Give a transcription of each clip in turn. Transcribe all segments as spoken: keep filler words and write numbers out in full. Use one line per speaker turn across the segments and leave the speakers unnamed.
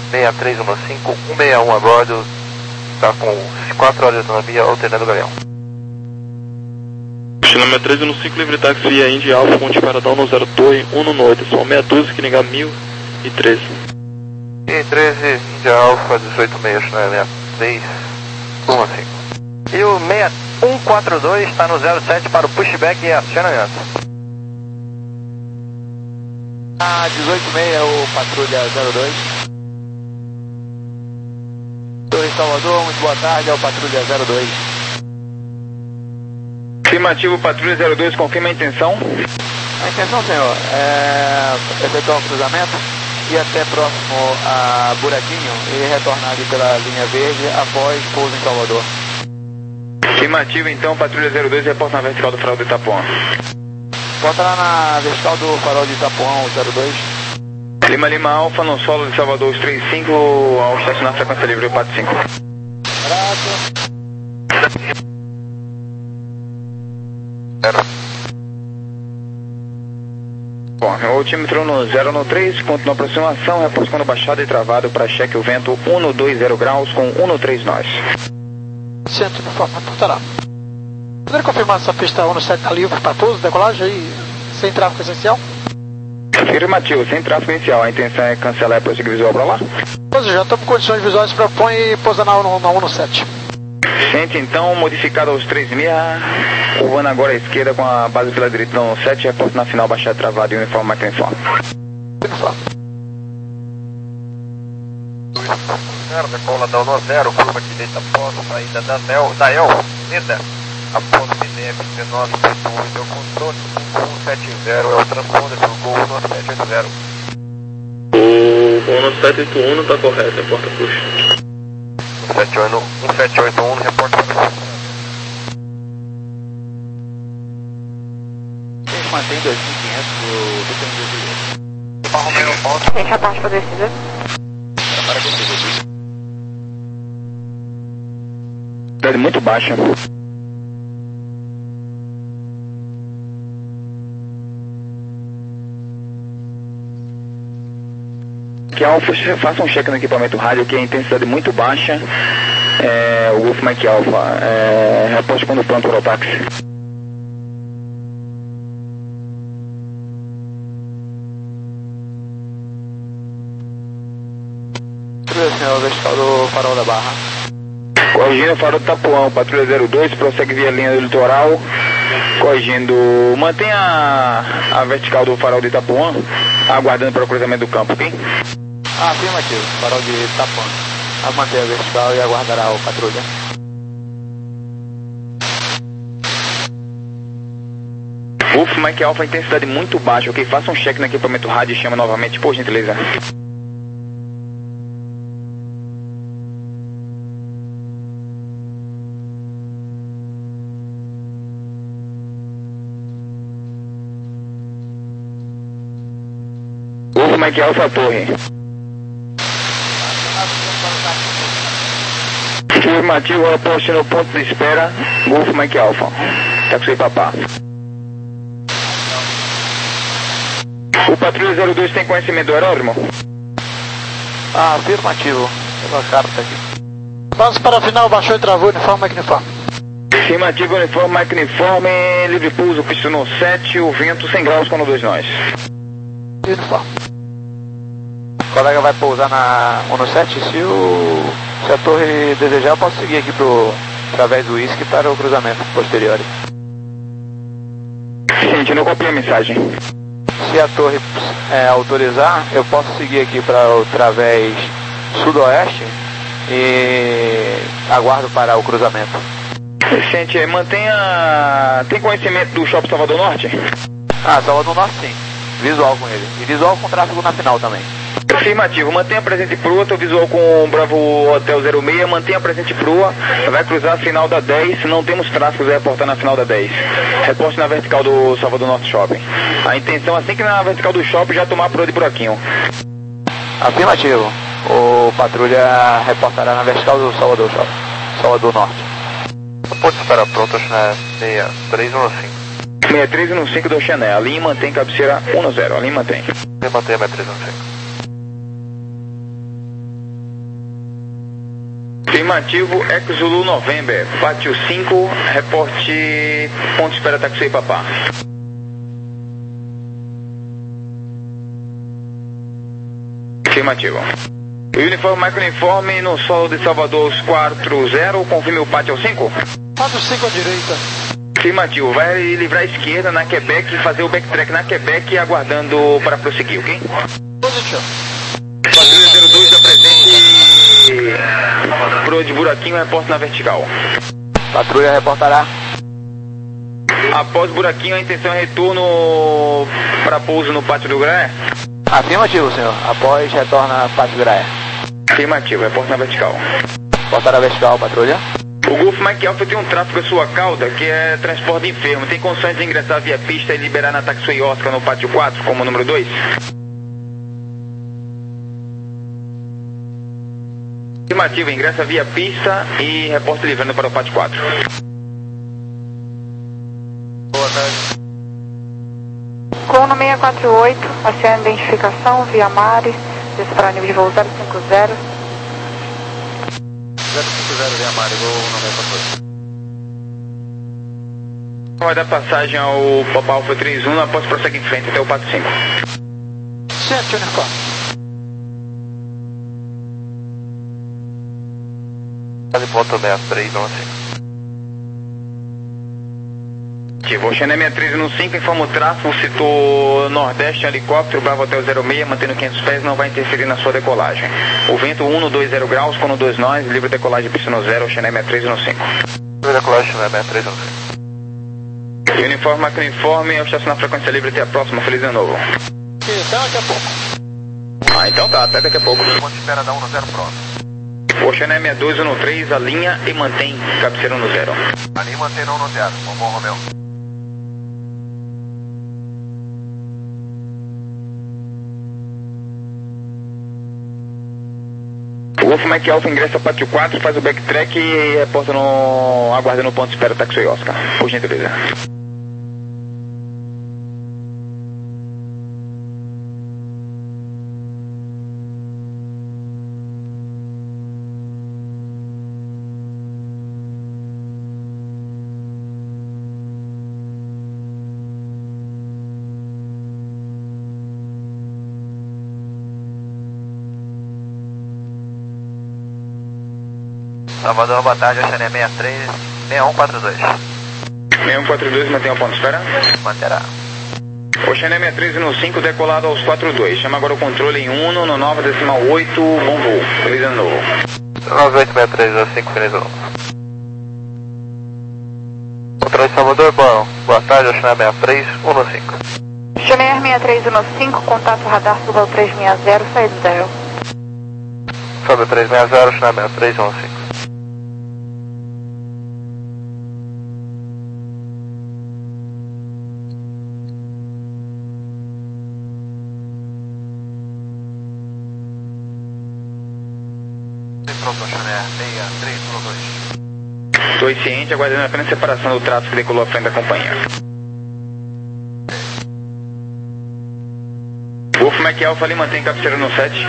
seis três um cinco, um seis um a bordo, está com quatro horas de autonomia, alternando o galeão.
China seis três um cinco, livre táxi via Indy Alpha, Monte Paradão no zero dois um noite, são meia dúzia que liga mil e treze.
E treze, Indy Alpha, dezoito seis, China seis três um cinco. E o seis um quatro dois está no zero sete para o pushback e acionamento.
Ah, dezoito seis, o patrulha zero dois. Torre Salvador, muito boa tarde, é o patrulha zero dois.
Afirmativo, patrulha zero dois, confirma a intenção.
A intenção, senhor, é efetuar o cruzamento e até próximo a Buraquinho e retornar ali pela linha verde após pouso em Salvador.
Afirmativo, então, patrulha zero dois, reporta na vertical do farol do Itapuã.
Bota lá na vertical do farol de Itapuã, o zero dois.
Lima Lima Alfa, no solo de Salvador, os trinta e cinco, ao estacionar frequência livre, quatro cinco.
Zero.
Bom, o altímetro no zero no três, ponto na aproximação, reposto quando baixado e travado para cheque o vento um dois zero graus com um três nós.
Centro de forma, reportará. Poderia confirmar se a pista um sete está livre para pouso, decolagem aí, sem tráfego essencial?
Afirmativo, sem tráfego inicial. A intenção é cancelar e prosseguir visual para lá?
Pois já estamos com condições visuais, se propõe e pousa na, na um sete.
Sente então, modificado aos três seis, curvando agora à esquerda com a base pela direita no sete, reporte na final baixada travado e uniforme máquina uniforme.
Uniforme.
zero, decola da um zero, curva direita após saída da Nel, da El, Neda, após P D F dezenove ponto um, deu controle, um sete zero é o transponder do Gol um sete oito zero.
O um sete oito um não está correto, reporta puxa.
um sete oito um, reporta puxa.
Eles mantêm dois mil e quinhentos do, do Campo
Barro Romeo, ponto.
Tem reporte para descida.
Para descida.
Cidade muito baixa. Que Alfa, faça um check no equipamento rádio que a intensidade muito baixa. É, o Wolf Mike Alpha, é, reposte quando pronto para o táxi.
Senhor, vertical do farol da Barra.
Corrigindo o farol do Itapuã, patrulha zero dois, prossegue via linha do litoral. Corrigindo, mantenha a, a vertical do farol do Itapuã, aguardando para o cruzamento do campo, ok?
Ah, afirmativo, farol de Itapuã. A manter a vertical e aguardará o patrulha.
Wolf Mike Alpha, intensidade muito baixa, ok? Faça um check no equipamento rádio e chama novamente, por gentileza. Wolf Mike Alpha, torre. Afirmativo, aposte no ponto de espera, Wolf Mike Alpha. Taxi papá. O patrulha zero dois tem conhecimento do aeródromo?
Ah, afirmativo. Pela carta aqui.
Vamos para a final, baixou e travou, uniforme, máquina uniforme.
Afirmativo, uniforme, máquina uniforme, livre pouso, pista no sete, o vento cem graus com dois nós.
Uniforme.
O colega vai pousar na um sete, se, o, se a torre desejar, eu posso seguir aqui pro, através do whisky para o cruzamento posterior.
Gente, não copiei a mensagem.
Se a torre é, autorizar, eu posso seguir aqui para o través sudoeste e aguardo para o cruzamento.
Gente, mantenha... Tem conhecimento do Shopping Salvador Norte?
Ah, Salvador Norte sim. Visual com ele. E visual com tráfego na final também.
Afirmativo, mantenha presente prua, tô visual com o Bravo Hotel zero seis, mantenha presente prua, vai cruzar a final da dez, não temos tráfego, vai reportar na final da dez. Reporte na vertical do Salvador Norte Shopping. A intenção, assim que na vertical do shopping, já tomar a prua de buraquinho.
Afirmativo, o patrulha reportará na vertical do Salvador Shopping, Salvador Norte.
Pode esperar pronto, China seis três um cinco.
seis três um cinco do Chanel, a linha mantém cabeceira um zero, a linha mantém.
Você mantém a seis três um cinco.
Afirmativo, Eco Zulu November, Pátio cinco, reporte, ponto espera Taxi Papá. Afirmativo. Uniforme, Mike Uniforme, no solo de Salvador, os quatro zero, confirme o Pátio cinco.
Pátio cinco à direita.
Afirmativo, vai livrar a esquerda na Quebec e fazer o backtrack na Quebec, aguardando para prosseguir, ok?
Positivo.
Patrulha zero dois, apresente pro de buraquinho, reporte na vertical.
Patrulha reportará.
Após buraquinho, a intenção é retorno para pouso no Pátio do Graé?
Afirmativo, senhor. Após, retorna Pátio do Graé.
Afirmativo, reporte na vertical.
Reportará vertical, patrulha.
O Golf Mike Alpha tem um tráfego à sua cauda, que é transporte de enfermo. Tem condições de ingressar via pista e liberar na Taxiway Oscar no Pátio quatro, como número dois? Afirmativo, ingressa via pista e reporte livrando para o Pátio quatro.
Boa tarde.
Crono seis quatro oito, aciona identificação via Mare, disparar nível de voo zero cinco zero.
zero cinco zero via Mare, vou no meio quatro oito.
Vai dar passagem ao Papa Alpha três um, após prosseguir em frente até o Pátio cinco.
Certo, uniforme.
Quase ponto sessenta e três, onze.
Ativo, Xané sessenta e três no cinco, informa o tráfego, setor nordeste, helicóptero, Bravo Hotel zero seis, mantendo quinhentos pés, não vai interferir na sua decolagem. O vento um no dois zero graus, com no dois nós, livre decolagem pista no zero, Xané sessenta e três no cinco.
Livre decolagem, Xané sessenta e três no cinco.
E uniforme, máquina uniforme, eu estaciono na frequência livre até a próxima, feliz ano novo.
Até daqui a pouco.
Ah, então tá, até daqui a pouco.
Ponto espera da um no zero pronto.
O Xané sessenta e dois no três, alinha e mantém cabeceira no zero.
Ali mantém um no zero, bom bom Romeu.
O Golf Mike Alpha ingressa Pátio quatro, faz o backtrack e reporta no... aguarda no ponto de espera Taxiway Oscar, por gentileza.
Salvador, boa tarde, Xané sessenta e três, seis um quatro dois.
seis um quatro dois, mantém o ponto de espera.
Manterá.
O Xané sessenta e três no cinco, decolado aos quatro dois. Chama agora o controle em Uno, no nove decimal oito, bom voo. Feliz ano novo.
nove oito seis três cinco, feliz ano novo. Controle Salvador, bom, boa tarde, Xané sessenta e três, um no cinco.
Xané sessenta e três no cinco, contato radar Suba três seis zero, saída zero.
Sobe três seis zero, Xané sessenta e três, um no cinco. Pronto, Xané sessenta e três, um dois.
Dois ciente, aguardando apenas separação do tráfego que decolou à frente da companhia. Wolf Mike Alpha ali mantém cabeceira no sete.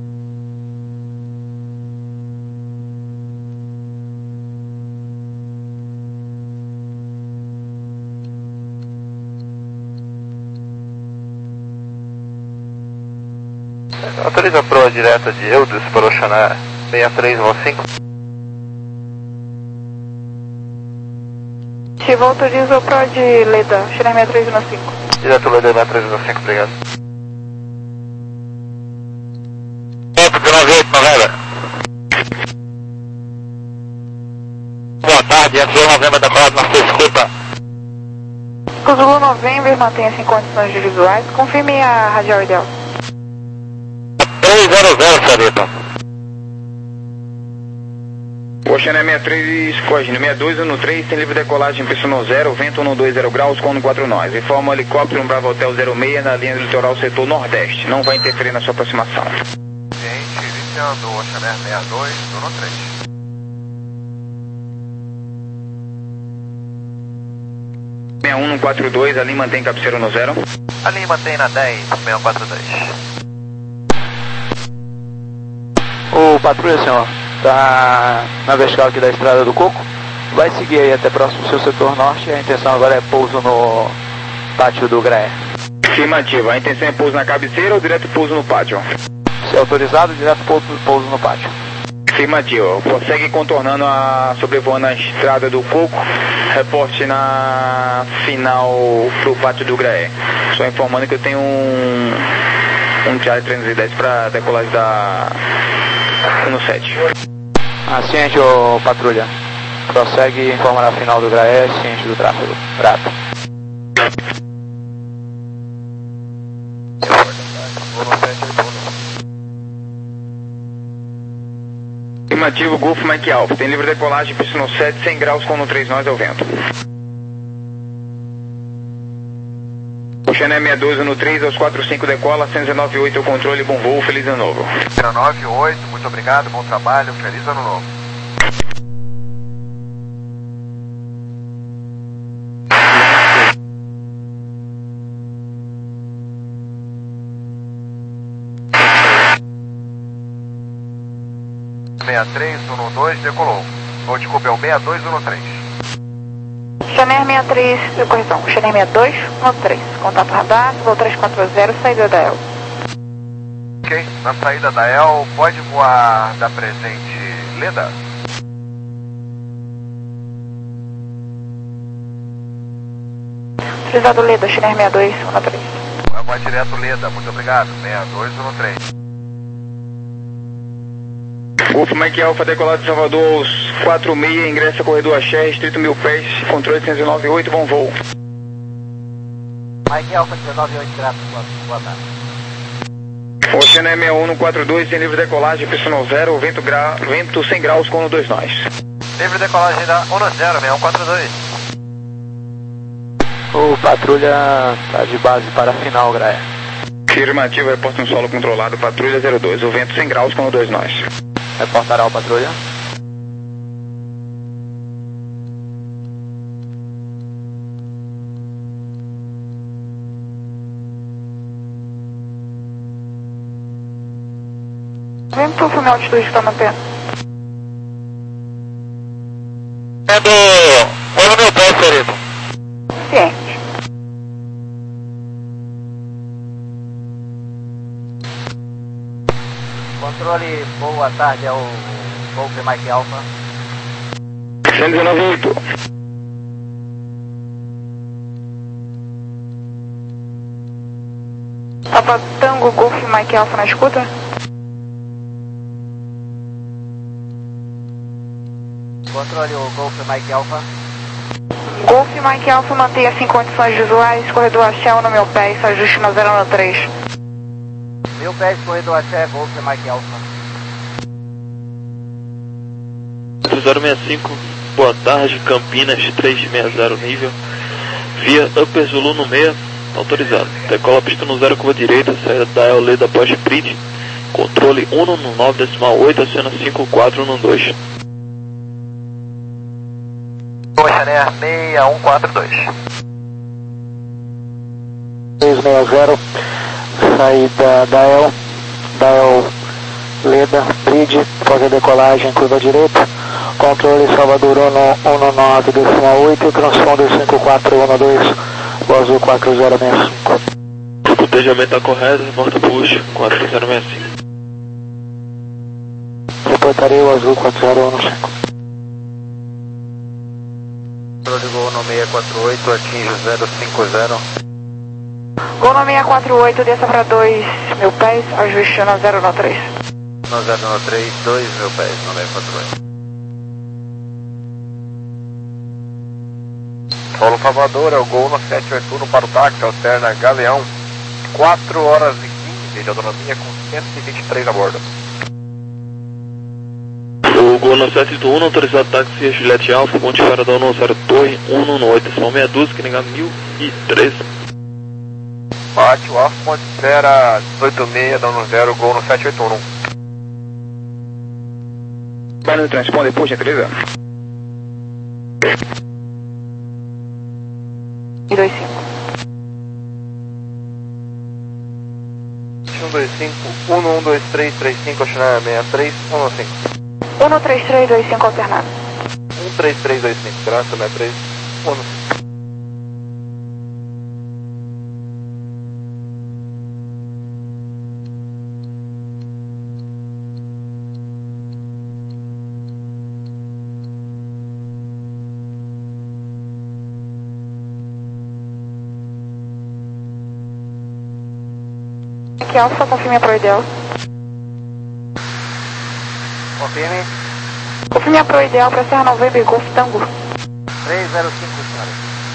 Autoriza a proa direta de Eudes para o Xané sessenta e três, um cinco.
Chivo autoriza o Pro de Leda, Xané sessenta e três no cinco.
Direto Leda sessenta e três, um cinco, obrigado. Ponto nove oito, novembro. Boa tarde, F um Novembro da Colada, na sua escuta.
Zulu November, mantenha-se em condições de visuais. Confirme a radial ideal.
três zero zero, senhorita.
O Xané sessenta e três, corrigindo, sessenta e dois no três, tem livre decolagem, pista no zero, vento no dois zero graus, com no quatro nós. Informa o helicóptero, um Bravo Hotel zero seis, na linha do litoral setor nordeste. Não vai interferir na sua aproximação.
Gente, iniciando o Xané sessenta e dois, turno três.
sessenta e um no quatro dois, ali mantém cabeceira no zero.
Ali mantém na dez, seis um quatro dois.
Ô, patrulha, senhor. Tá na vertical aqui da Estrada do Coco. Vai seguir aí até próximo do seu setor norte. A intenção agora é pouso no pátio do Graé.
Afirmativo. A intenção é pouso na cabeceira ou direto pouso no pátio?
Se autorizado, direto pouso, pouso no pátio.
Afirmativo. Prossegue contornando a... sobrevoando a Estrada do Coco. Reporte na final pro pátio do Graé. Só informando que eu tenho um... um Charlie trezentos e dez para decolagem da cento e sete.
Ah, ciente, ô patrulha. Prossegue e informa na final do Graé, ciente do tráfego. Prata.
Afirmativo, Golf Mike Alpha. Tem livre decolagem, pista no sete, cem graus com no três nós ao vento. Oceano sessenta e dois no três, aos quatro cinco decola, cento e nove oito o controle, bom voo, feliz ano novo.
cento e nove oito, muito obrigado, bom trabalho, feliz ano novo. sessenta e três um dois, decolou. Ou desculpa, é o sessenta e dois um três.
Chanel sessenta e três, correção, Chanel sessenta e dois um três, contato radar, voo trezentos e quarenta, saída da E L.
Ok, na saída da E L, pode voar da presente Leda?
Utilizado Leda, Chanel sessenta e dois um três.
Vai voar direto Leda, muito obrigado, sessenta e dois um três.
Golf Mike Alpha, decolado de Salvador aos quatro seis, ingressa corredor Axé, restrito mil pés, controle cento e nove oito, bom voo.
Mike Alpha dezenove oito, graças, boa tarde.
Oceano sessenta e um no quatro dois, tem livre decolagem, pista no zero, vento, gra... vento cem graus com no dois nós.
Livre decolagem da Ono zero, sessenta e um quatro dois.
O patrulha tá de base para a final, Graé.
Afirmativo, reporta um solo controlado, patrulha zero dois, o vento cem graus com no dois nós.
Reportará o patrulha.
Vento, foi minha altitude que está mantendo.
É do... Foi no meu pé, querido.
Ciente.
Controle, boa tarde, é o Golf Mike Alpha.
cento e nove oito.
Papa Tango, Golf Mike Alpha na escuta.
Controle, o Golf Mike Alpha.
Golf Mike Alpha, mantenha-se em condições visuais, corredor Axé no meu pé, isso ajuste no zero um três.
Mil pés, corredor Axé, Golf Mike Alpha.
zero seis cinco, boa tarde, Campinas trezentos e sessenta nível, via Upper Zulu no meia, autorizado. Decola a pista no zero, curva direita, saída da E L da Post Bridge, controle um no nove decimal oito, acena cinco quatro um dois.
Oceaner seis um quatro dois.
seis seis zero, saída da E L, da E L Leda, Bridge, fazer decolagem, curva direita, controle Salvador um nove decimal oito, transponder cinco quatro um dois, o azul quatro zero seis cinco.
O cotejamento está correto, porta push quatro zero seis cinco.
Reportarei o azul quatro zero um cinco.
Controle Gol no seis quatro oito, atinge zero cinco zero.
Gol no seis quatro oito, desça para dois mil pés, ajuste no zero um três.
No zero um três, dois mil pés, no seis quatro oito. Paulo Salvador, é o Gol no sete oito um para o táxi, alterna Galeão, quatro horas e quinze de autonomia com cento e vinte e três a bordo.
O Gol no sete oito um, autorizado táxi Juliette Alfa, ponte Faradão no zero Torre, um no oito, são meia dúzia, que negar mil e treze.
Bate o Alfa, ponte espera dezoito seis, dando zero, Gol no sete oito um.
Vai no transponder, por gentileza.
E dois cinco.
um dois cinco, um um dois três três cinco, Chanel seis três um cinco.
um três três dois cinco alternado.
um três três dois cinco, graça, né? três, um.
Aqui Alfa, confirme a Pro Ideal.
Confirme.
Confirme a Pro Ideal para Serra November Golf Tango.
três zero cinco, senhora.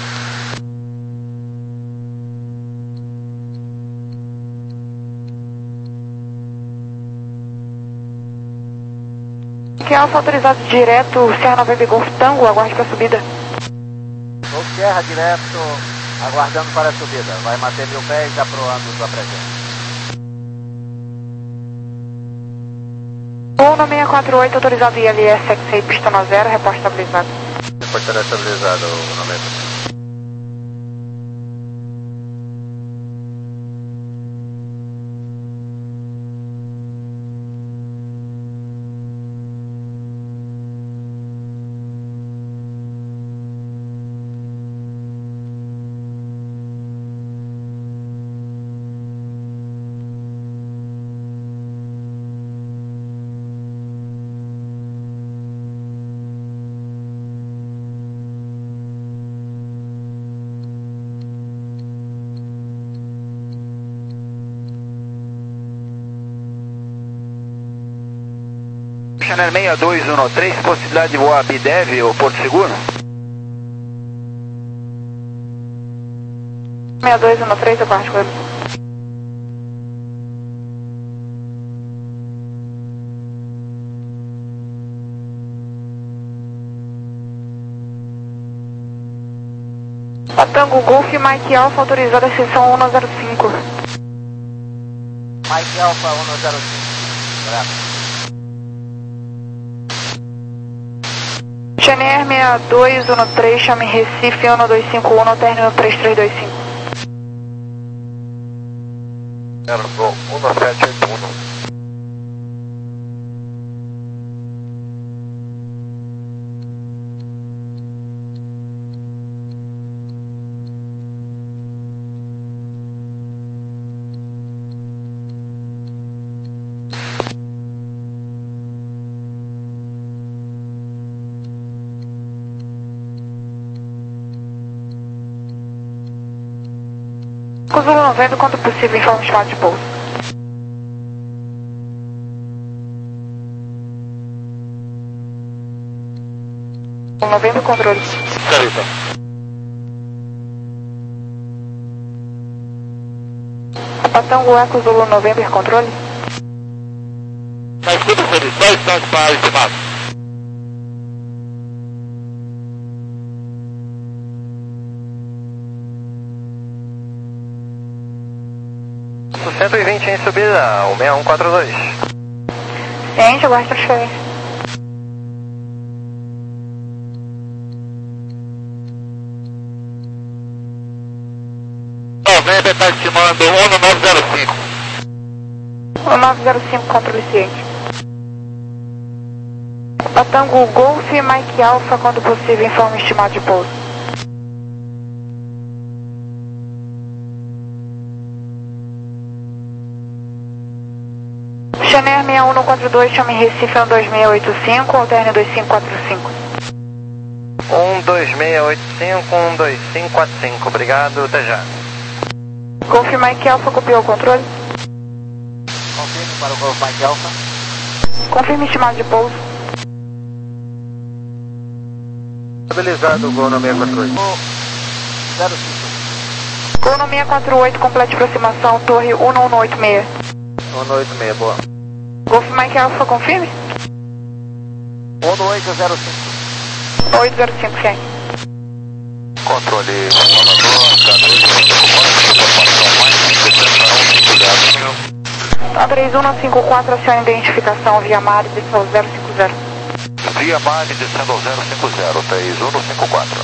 Aqui Alfa, autorizado direto Serra November Golf Tango, aguarde para subida.
Golf Serra direto, aguardando para a subida. Vai manter mil pés, aproando sua presença.
Gol no seis quatro oito, autorizado I L S X seis, pista no zero, reporte estabilizado.
Reporte estabilizado, o nome.
Channel seis dois um três, possibilidade de voar Bidev ou Porto Seguro?
seis dois um três, aguarde com ele. Tango Golf, Mike Alpha, autorizada a seção um zero cinco.
Mike Alpha um zero cinco. Graças.
Chenier seis dois um três, chame Recife um dois cinco um, término três três dois cinco.
Era gol, um sete oito um.
Zulu noventa, quanto possível, informe chamado de pouso. noventa, controle.
Carita.
Patango Eco Zulu noventa, controle.
Mas tudo feliz, dois instantes para estimado. cento e vinte em subida, o seis um quatro dois.
Ciente, aguarde transferência.
November está estimando um nove zero cinco.
um nove zero cinco, controle ciente. Patango Golf, Mike Alpha, quando possível, informe estimado de pouso. Chenier seis um quatro dois, chame Recife um dois seis oito cinco, alterne dois cinco quatro cinco.
um dois seis oito cinco, um dois cinco quatro cinco, obrigado, até já.
Golf Mike Alpha, copiou o controle.
Confirme para o Golf Mike Alpha.
Confirme estimado de pouso.
Estabilizado o gol no seis quatro oito.
zero cinco.
Gol no seis quatro oito, complete aproximação, torre um um oito seis.
um oito seis, boa.
Golf Mike Alpha, confirme.
um oito zero cinco.
oito zero cinco, ciente.
Controle controlador, caminho informação mais sessenta um cinco zero.
A três um cinco quatro, aciona identificação via mar, descendo zero cinco zero.
Via mar descendo zero cinco zero, três um cinco quatro.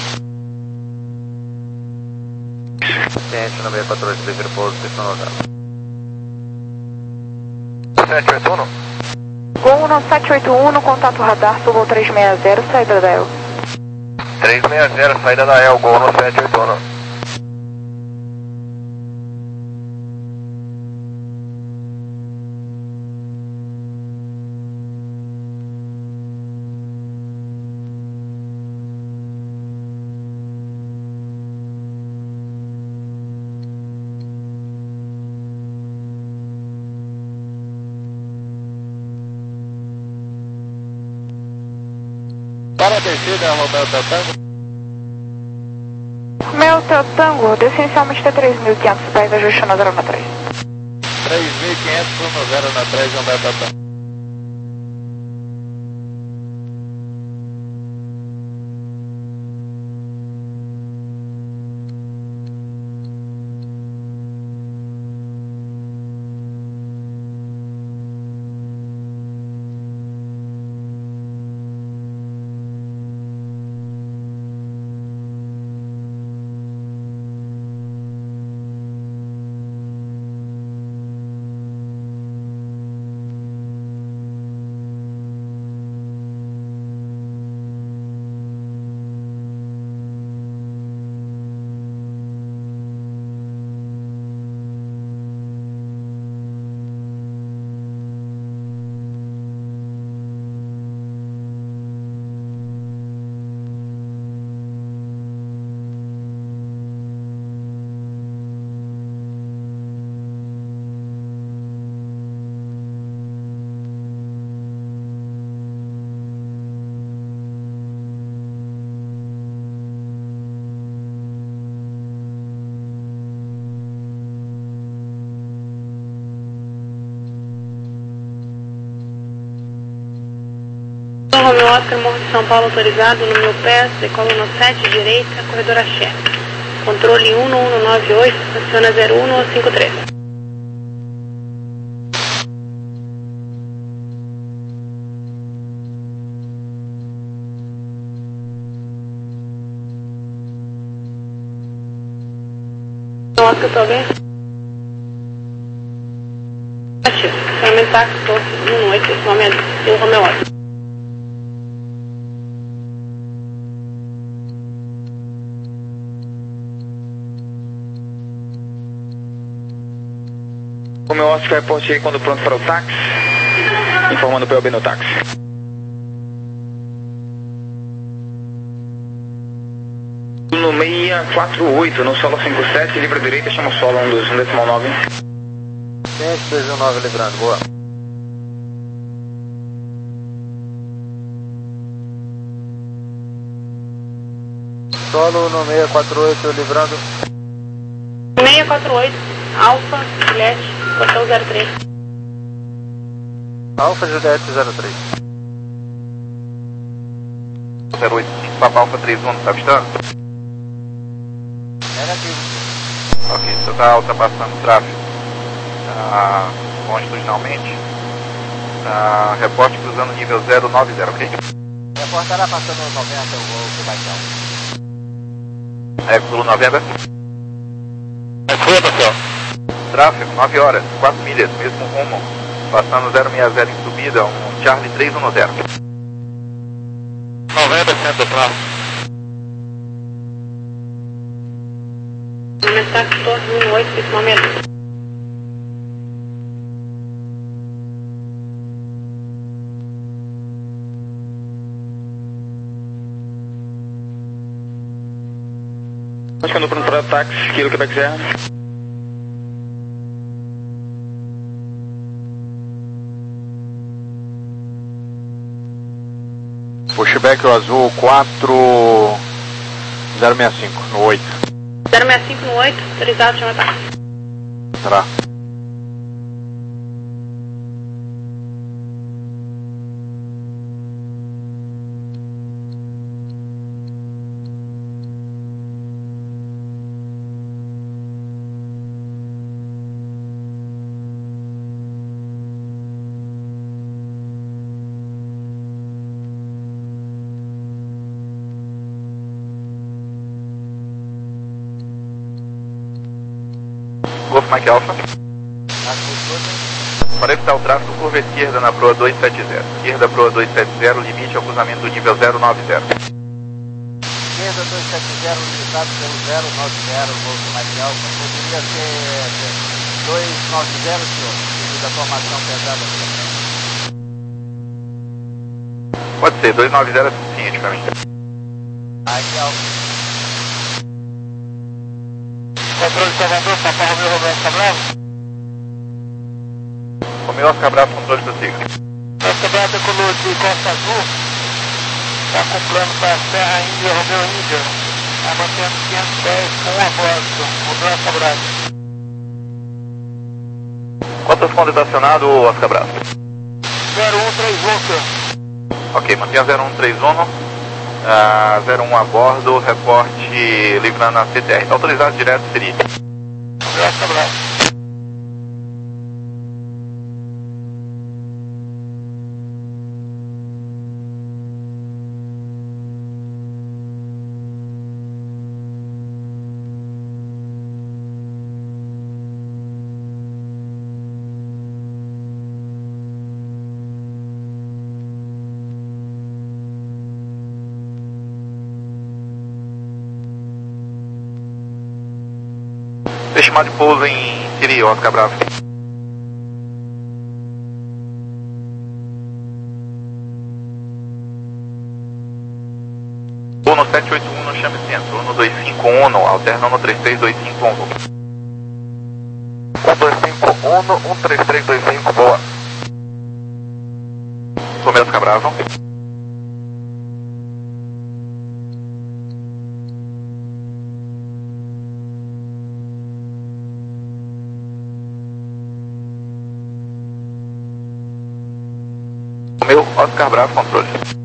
Ciente no seis quatro oito, livre pouso, descendo zero. sete oito um.
Gol um sete oito um no contato radar, sul voo três seis zero, saída da E L.
três seis zero, saída da E L, Gol um sete oito um.
Para a descida, Romeo Tango.
Romeo Tango, desce inicialmente T três mil e quinhentos, pés ajuste na zero três.
três mil e quinhentos, zero na três, Romeo Tango.
Romeo Oscar, Morro de São Paulo autorizado, no meu pé, decola no sete, direita, corredor axé. Controle um um nove oito, aciona zero um cinco três. Oscar, tô bem? Ativo. Ferramenta táxi, torre um oito, esse momento, o Romeo Oscar.
Romeo Oscar, reporte aí quando pronto para o táxi, informando o P O B no táxi. No seis quatro oito, no solo cinco sete, livre direita, chama o solo um dois um decimal nove.
quinhentos, dois um nove, livrando, boa. Solo no seis quatro oito, livrando.
seis quatro oito, Alfa, Juliette, portão zero três.
Alfa, Juliette, zero três.
zero oito cinco, Papa Alfa três um, tá avistando?
Negativo.
Ok, você está ultrapassando o tráfego tá, longitudinalmente. Tá, reporte cruzando nível zero nove zero, ok?
Reportará passando os noventa, o voo que vai dar.
É, Zulu noventa.
É sua, pessoal.
Tráfego, nove horas, quatro milhas, mesmo rumo. Passando zero seis zero em subida, um Charlie três um zero.
noventa por cento do tráfego.
Ferramenta táxi, torre um oito, esse momento.
Acho que andou pronto para o táxi, Kilo Quebec Serra.
Pushback o azul quatro zero seis cinco, no oito.
zero seis cinco no oito, autorizado, chama táxi.
Será?
Golf Mike Alpha. Para evitar o tráfego, curva esquerda na proa dois sete zero. Esquerda proa dois sete zero, limite ao cruzamento do nível zero nove zero.
Esquerda dois sete zero, limitado pelo zero nove zero, voo de Mike Alfa. Poderia ser dois nove zero, senhor, devido à formação pesada aqui.
Pode ser, dois nove zero é suficiente para mim.
Mike Alfa.
Controle Salvador, Papa Romeu Romeu Oscar Bravo.
Romeu Oscar Bravo, controle do Tigre.
Oscar Bravo decolou de Costa Azul. Está com plano para a Serra Índia, Romeu Índia. Está mantendo quinhentos e dez com um a bordo. Romeu Oscar Bravo.
Quantas pontos estacionado, Oscar Bravo?
zero um três um, senhor.
Ok, mantenha zero um três um. Uh, zero um a bordo, reporte livrando a C T R. Está autorizado direto, seria.
Oscar Bravo.
Estimado de pouso em Siri, Oscar Bravo. Uno sete oito um, chame centro. Uno dois cinco um, alterna no três três dois cinco um. um dois cinco um, um três três dois cinco, boa. Romeu Oscar Bravo. Romeu Oscar Bravo, controle.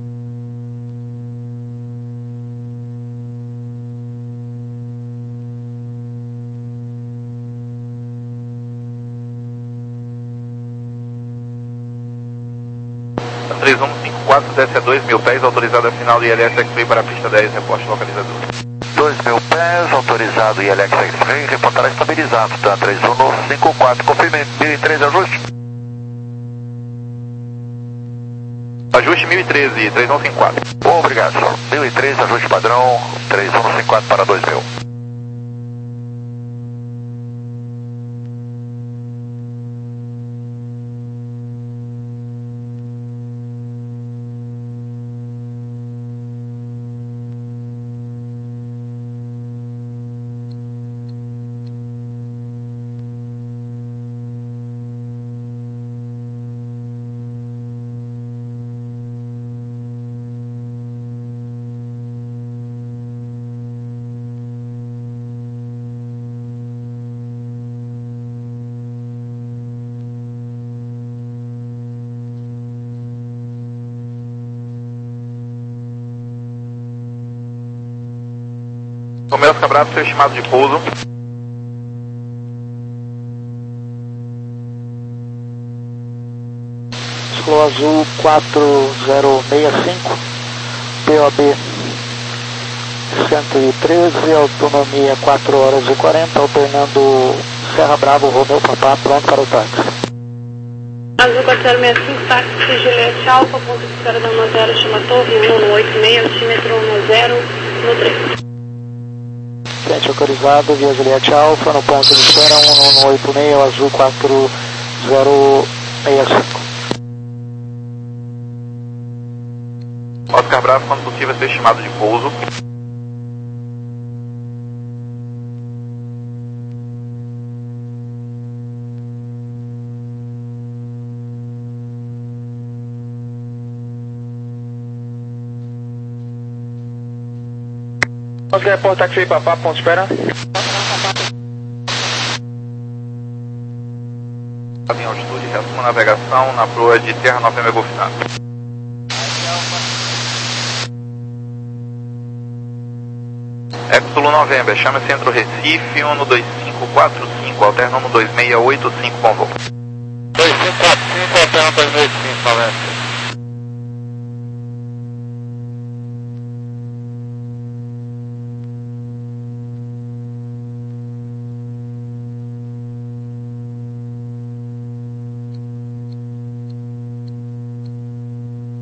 três um cinco quatro, desce a dois mil pés, autorizado a final do I L S X-Ray para a pista dez, reporte localizador.
dois mil pés, autorizado I L X X-Ray, reportará estabilizado, tá? três um cinco quatro, confirme, mil e treze, ajuste.
Ajuste mil e treze, três um cinco quatro.
Bom, obrigado, senhor. mil e treze, ajuste padrão, três um cinco quatro para dois mil.
Romeu Oscar Bravo, seu estimado de pouso.
Ciclo Azul quatro zero seis cinco, P O B cento e treze, autonomia quatro horas e quarenta, alternando Serra Bravo, Romeu Papá, pronto para o táxi.
Azul quatro zero seis cinco, táxi Juliette Alfa, ponto de espera da um zero, chama Torre um um oito seis, altímetro um zero, no três.
Frente autorizado, via Juliette Alfa, no ponto de espera um um oito seis, Azul quatro zero seis cinco.
Oscar Bravo, quando possível, seu estimado de pouso.
Oscar, reportar que veio papá, ponto de espera.
Em altitude, reassuma a navegação na proa de Terra Nova Golfinado. Éxulo November, chama Centro Recife, um dois cinco quatro cinco, alterna um dois seis oito cinco com voo.
dois cinco quatro cinco, alterna dois seis